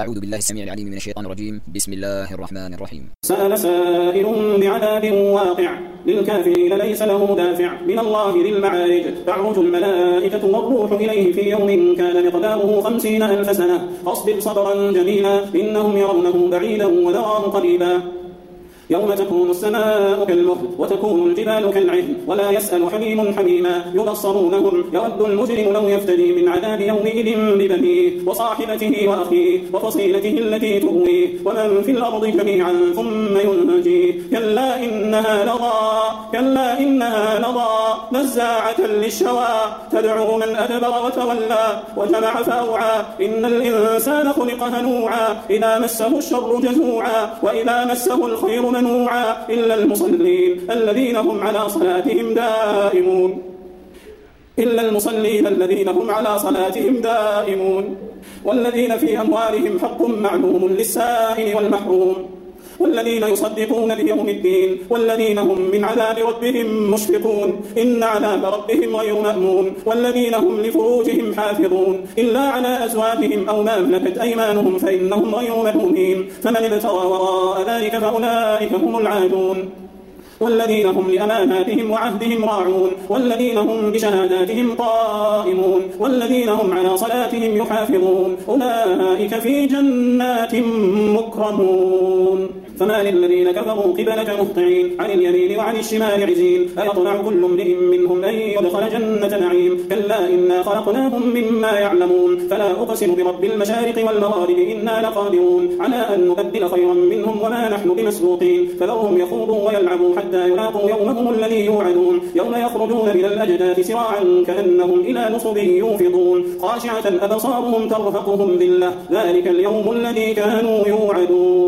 أعوذ بالله السميع العليم من الشيطان الرجيم. بسم الله الرحمن الرحيم. سأل سائل بعذاب واقع للكافرين ليس له دافع من الله ذي المعارج تعرج الملائكة والروح إليه في يوم كان مقداره 50,000 سنة فاصبر صبرا جميلا إنهم يرونه بعيدا ونراه قريبا يوم تكون السماء كالمهل وتكون الجبال كالعهن ولا يسأل حميم حميما يبصرونهم يود المجرم لو يفتدي من عذاب يومئذ ببنيه وصاحبته وأخيه وفصيلته التي تؤويه ومن في الأرض جميعا ثم ينجيه كلا إنها لظى نزاعة للشوى تدعو من أدبر وتولى وجمع فأوعى إن الإنسان خلق هلوعا إذا مسه الشر جزوعا وإذا مسه الخير منوعا إلا المصلين الذين هم على صلاتهم دائمون والذين في أموالهم حق معلوم للسائل والمحروم والذين يصدقون بيوم الدين والذين هم من عذاب ربهم مشفقون إن عذاب ربهم غير مأمون والذين هم لفروجهم حافظون إلا على أزواجهم أو ما ملكت أيمانهم فإنهم غير ملومين فمن ابتغى وراء ذلك فأولئك هم العادون والذين هم لأماناتهم وعهدهم راعون والذين هم بشهاداتهم قائمون والذين هم على صلاتهم يحافظون أولئك في جنات مكرمون فما للذين كفروا قبلك مهطعين عن اليمين وعن الشمال عزين أيطمع كل امرئ منهم أن يدخل جنة نعيم كلا إنا خلقناهم مما يعلمون فلا أقسم برب المشارق والمغارب إنا لقادرون على أن نبدل خيرا منهم وما نحن بمسبوقين فذرهم يخوضوا ويلعبوا حتى يلاقوا يومهم الذي يوعدون يوم يخرجون من الأجداث سراعا كأنهم إلى نصب يوفضون خاشعة أبصارهم ترهقهم ذلة ذلك اليوم الذي كانوا يوعدون